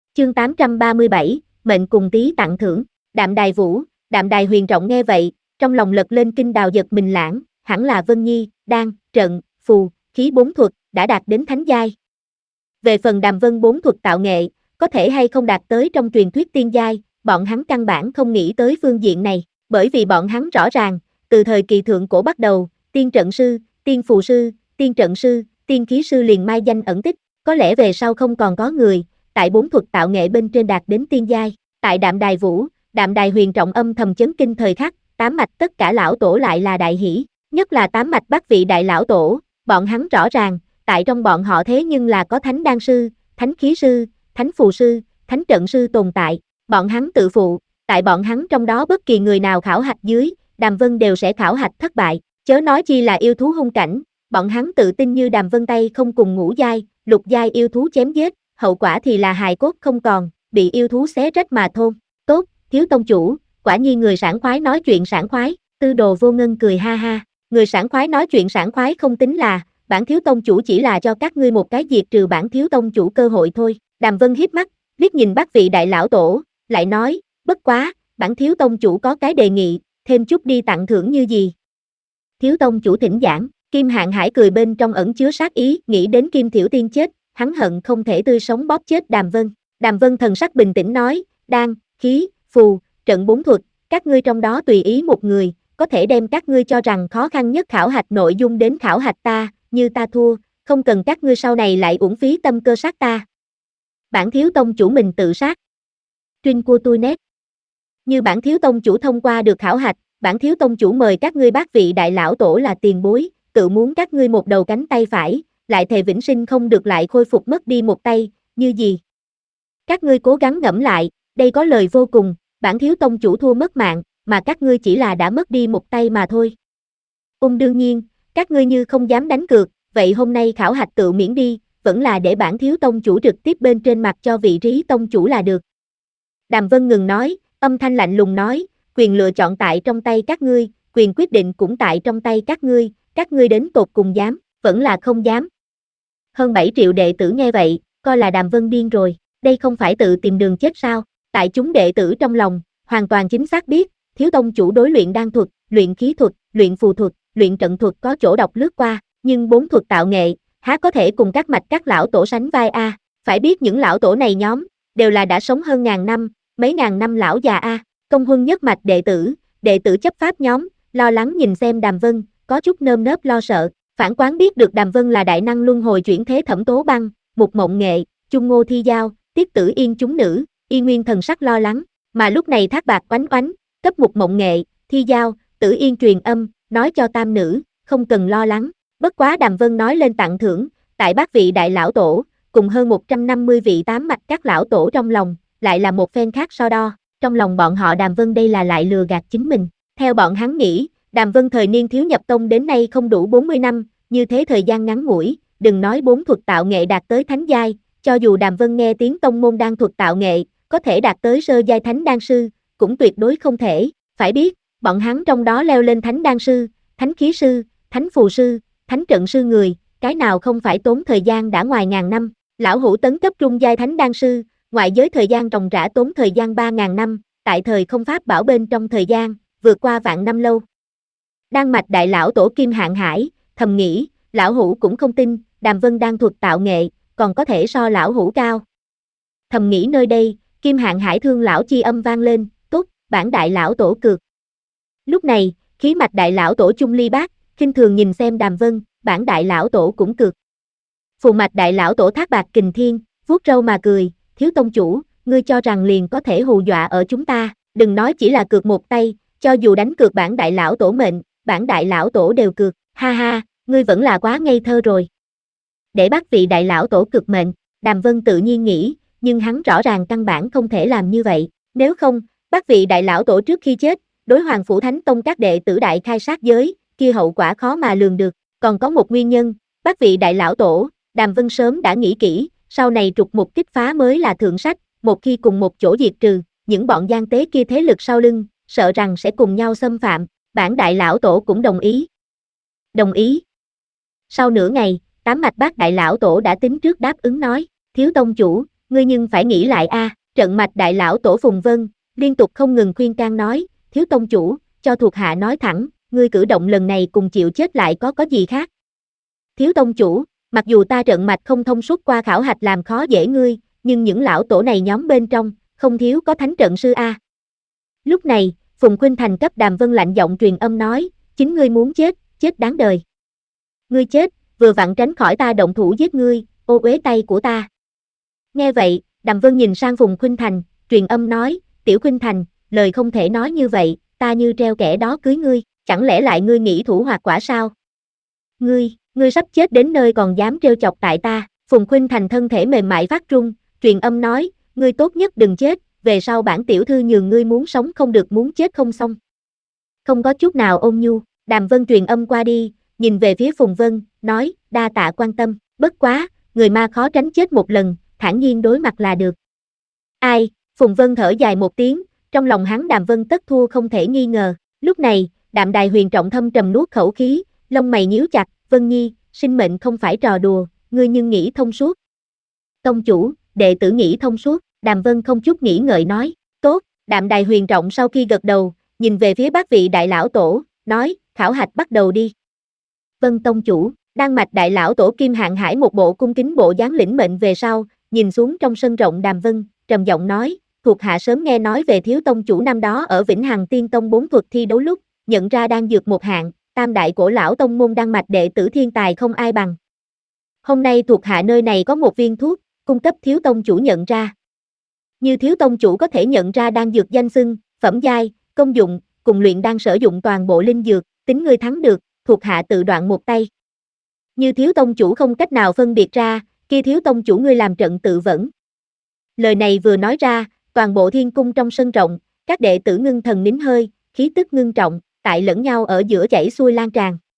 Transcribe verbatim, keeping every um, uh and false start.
Chương tám trăm ba mươi bảy, mệnh cùng tí tặng thưởng. Đạm Đài Vũ, Đạm Đài Huyền Trọng nghe vậy, trong lòng lật lên kinh đào giật mình lãng, hẳn là Vân Nhi, đan, trận, phù, khí bốn thuật, đã đạt đến thánh giai. Về phần Đàm Vân bốn thuật tạo nghệ, có thể hay không đạt tới trong truyền thuyết tiên giai, bọn hắn căn bản không nghĩ tới phương diện này, bởi vì bọn hắn rõ ràng, từ thời kỳ thượng cổ bắt đầu, tiên trận sư, tiên phù sư, tiên trận sư, tiên khí sư liền mai danh ẩn tích, có lẽ về sau không còn có người, tại bốn thuật tạo nghệ bên trên đạt đến tiên giai. Tại Đạm Đài Vũ, Đạm Đài Huyền Trọng âm thầm chấn kinh thời khắc, tám mạch tất cả lão tổ lại là đại hỷ, nhất là tám mạch bát vị đại lão tổ, bọn hắn rõ ràng, tại trong bọn họ thế nhưng là có thánh đan sư, thánh khí sư, thánh phù sư, thánh trận sư tồn tại, bọn hắn tự phụ, tại bọn hắn trong đó bất kỳ người nào khảo hạch dưới, Đàm Vân đều sẽ khảo hạch thất bại, chớ nói chi là yêu thú hung cảnh, bọn hắn tự tin như Đàm Vân tay không cùng ngũ giai, lục giai yêu thú chém giết, hậu quả thì là hài cốt không còn, bị yêu thú xé rách mà thôn. Tốt, thiếu tông chủ, quả nhiên người sảng khoái nói chuyện sảng khoái, Tư Đồ Vô Ngân cười ha ha, người sảng khoái nói chuyện sảng khoái không tính là, bản thiếu tông chủ chỉ là cho các ngươi một cái diệt trừ bản thiếu tông chủ cơ hội thôi. Đàm Vân hiếp mắt, liếc nhìn bác vị đại lão tổ, lại nói, bất quá, bản thiếu tông chủ có cái đề nghị, thêm chút đi tặng thưởng như gì. Thiếu tông chủ thỉnh giảng, Kim Hạn Hải cười bên trong ẩn chứa sát ý, nghĩ đến Kim Thiểu Tiên chết, hắn hận không thể tươi sống bóp chết Đàm Vân. Đàm Vân thần sắc bình tĩnh nói, đan, khí, phù, trận bốn thuật, các ngươi trong đó tùy ý một người, có thể đem các ngươi cho rằng khó khăn nhất khảo hạch nội dung đến khảo hạch ta, như ta thua, không cần các ngươi sau này lại uổng phí tâm cơ sát ta. Bản thiếu tông chủ mình tự sát. Trinh của tôi nét. Như bản thiếu tông chủ thông qua được khảo hạch, bản thiếu tông chủ mời các ngươi bác vị đại lão tổ là tiền bối, tự muốn các ngươi một đầu cánh tay phải, lại thề vĩnh sinh không được lại khôi phục mất đi một tay, như gì? Các ngươi cố gắng ngẫm lại, đây có lời vô cùng, bản thiếu tông chủ thua mất mạng, mà các ngươi chỉ là đã mất đi một tay mà thôi. Ung đương nhiên, các ngươi như không dám đánh cược, vậy hôm nay khảo hạch tự miễn đi, vẫn là để bản thiếu tông chủ trực tiếp bên trên mặt cho vị trí tông chủ là được. Đàm Vân ngừng nói, âm thanh lạnh lùng nói, quyền lựa chọn tại trong tay các ngươi, quyền quyết định cũng tại trong tay các ngươi, các ngươi đến tột cùng dám, vẫn là không dám. Hơn bảy triệu đệ tử nghe vậy, coi là Đàm Vân điên rồi, đây không phải tự tìm đường chết sao? Tại chúng đệ tử trong lòng, hoàn toàn chính xác biết, thiếu tông chủ đối luyện đan thuật, luyện khí thuật, luyện phù thuật, luyện trận thuật có chỗ độc lướt qua, nhưng bốn thuật tạo nghệ, há có thể cùng các mạch các lão tổ sánh vai a? Phải biết những lão tổ này nhóm, đều là đã sống hơn ngàn năm, mấy ngàn năm lão già a. Công huân nhất mạch đệ tử, đệ tử chấp pháp nhóm, lo lắng nhìn xem Đàm Vân, có chút nơm nớp lo sợ, phản quán biết được Đàm Vân là đại năng luân hồi chuyển thế Thẩm Tố Băng, Mục Mộng Nghệ, Chung Ngô Thi Giao, Tiết Tử Yên chúng nữ, Y Nguyên thần sắc lo lắng, mà lúc này Thác Bạc oánh oánh, cấp Mục Mộng Nghệ, Thi Giao, Tử Yên truyền âm, nói cho tam nữ, không cần lo lắng, bất quá Đàm Vân nói lên tặng thưởng, tại bát vị đại lão tổ, cùng hơn một trăm năm mươi vị tám mạch các lão tổ trong lòng, lại là một phen khác so đo, trong lòng bọn họ Đàm Vân đây là lại lừa gạt chính mình, theo bọn hắn nghĩ, Đàm Vân thời niên thiếu nhập tông đến nay không đủ bốn mươi năm, như thế thời gian ngắn ngủi, đừng nói bốn thuật tạo nghệ đạt tới thánh giai, cho dù Đàm Vân nghe tiếng tông môn đan thuật tạo nghệ, có thể đạt tới sơ giai thánh đan sư, cũng tuyệt đối không thể, phải biết, bọn hắn trong đó leo lên thánh đan sư, thánh khí sư, thánh phù sư, thánh trận sư người, cái nào không phải tốn thời gian đã ngoài ngàn năm, lão hủ tấn cấp trung giai thánh đan sư, ngoại giới thời gian ròng rã tốn thời gian ba ngàn năm, tại thời không pháp bảo bên trong thời gian, vượt qua vạn năm lâu. Đan mạch đại lão tổ Kim Hạn Hải, thầm nghĩ, lão hủ cũng không tin, Đàm Vân đan thuật tạo nghệ, còn có thể so lão hủ cao. Thầm nghĩ nơi đây, Kim Hạn Hải thương lão chi âm vang lên, tốt, bản đại lão tổ cược. Lúc này, khí mạch đại lão tổ Chung Ly Bác, khinh thường nhìn xem Đàm Vân, bản đại lão tổ cũng cược. Phù mạch đại lão tổ Thác Bạc Kình Thiên, vuốt râu mà cười, thiếu tông chủ, ngươi cho rằng liền có thể hù dọa ở chúng ta, đừng nói chỉ là cược một tay, cho dù đánh cược bản đại lão tổ mệnh, bản đại lão tổ đều cược, ha ha, ngươi vẫn là quá ngây thơ rồi. Để bắt vị đại lão tổ cực mệnh, Đàm Vân tự nhiên nghĩ, nhưng hắn rõ ràng căn bản không thể làm như vậy, nếu không, bắt vị đại lão tổ trước khi chết, đối Hoàng Phủ Thánh Tông các đệ tử đại khai sát giới, kia hậu quả khó mà lường được, còn có một nguyên nhân, bắt vị đại lão tổ, Đàm Vân sớm đã nghĩ kỹ, sau này trục mục kích phá mới là thượng sách, một khi cùng một chỗ diệt trừ, những bọn gian tế kia thế lực sau lưng, sợ rằng sẽ cùng nhau xâm phạm, bản đại lão tổ cũng đồng ý. Đồng ý. Sau nửa ngày, tám mạch bát đại lão tổ đã tính trước đáp ứng nói, thiếu tông chủ, ngươi nhưng phải nghĩ lại a. Trận mạch đại lão tổ Phùng Vân, liên tục không ngừng khuyên can nói, thiếu tông chủ, cho thuộc hạ nói thẳng, ngươi cử động lần này cùng chịu chết lại có có gì khác. Thiếu tông chủ, mặc dù ta trận mạch không thông suốt qua khảo hạch làm khó dễ ngươi, nhưng những lão tổ này nhóm bên trong, không thiếu có thánh trận sư a. Lúc này, Phùng Khuynh Thành cấp Đàm Vân lạnh giọng truyền âm nói, chính ngươi muốn chết, chết đáng đời. Ngươi chết, vừa vặn tránh khỏi ta động thủ giết ngươi, ô uế tay của ta. Nghe vậy, Đàm Vân nhìn sang Phùng Khuynh Thành, truyền âm nói, tiểu Khuynh Thành, lời không thể nói như vậy, ta như treo kẻ đó cưới ngươi, chẳng lẽ lại ngươi nghĩ thủ hoặc quả sao? Ngươi, ngươi sắp chết đến nơi còn dám trêu chọc tại ta. Phùng Khuynh Thành thân thể mềm mại phát run, truyền âm nói, ngươi tốt nhất đừng chết, về sau bản tiểu thư nhường ngươi muốn sống không được muốn chết không xong. Không có chút nào ôn nhu, Đàm Vân truyền âm qua đi, nhìn về phía Phùng Vân, nói, đa tạ quan tâm, bất quá, người ma khó tránh chết một lần, thản nhiên đối mặt là được. Ai, Phùng Vân thở dài một tiếng, trong lòng hắn Đàm Vân tất thua không thể nghi ngờ. Lúc này, Đạm Đài Huyền trọng thâm trầm nuốt khẩu khí, lông mày nhíu chặt, Vân Nhi, sinh mệnh không phải trò đùa, ngươi nhưng nghĩ thông suốt. Tông chủ, đệ tử nghĩ thông suốt, Đàm Vân không chút nghĩ ngợi nói, tốt. Đạm Đài Huyền trọng sau khi gật đầu, nhìn về phía bác vị đại lão tổ, nói, khảo hạch bắt đầu đi. Vân tông chủ, Đan Mạch đại lão tổ Kim Hạng Hải một bộ cung kính bộ dáng lĩnh mệnh về sau, nhìn xuống trong sân rộng Đàm Vân, trầm giọng nói, thuộc hạ sớm nghe nói về thiếu tông chủ năm đó ở Vĩnh Hằng Tiên Tông bốn thuật thi đấu lúc, nhận ra đang dược một hạng, tam đại cổ lão tông môn Đan Mạch đệ tử thiên tài không ai bằng. Hôm nay thuộc hạ nơi này có một viên thuốc, cung cấp thiếu tông chủ nhận ra. Như thiếu tông chủ có thể nhận ra đan dược danh xưng, phẩm giai, công dụng, cùng luyện đan sử dụng toàn bộ linh dược, tính ngươi thắng được, thuộc hạ tự đoạn một tay. Như thiếu tông chủ không cách nào phân biệt ra, kia thiếu tông chủ ngươi làm trận tự vẫn. Lời này vừa nói ra, toàn bộ thiên cung trong sân rộng, các đệ tử ngưng thần nín hơi, khí tức ngưng trọng, tại lẫn nhau ở giữa chảy xuôi lan tràn.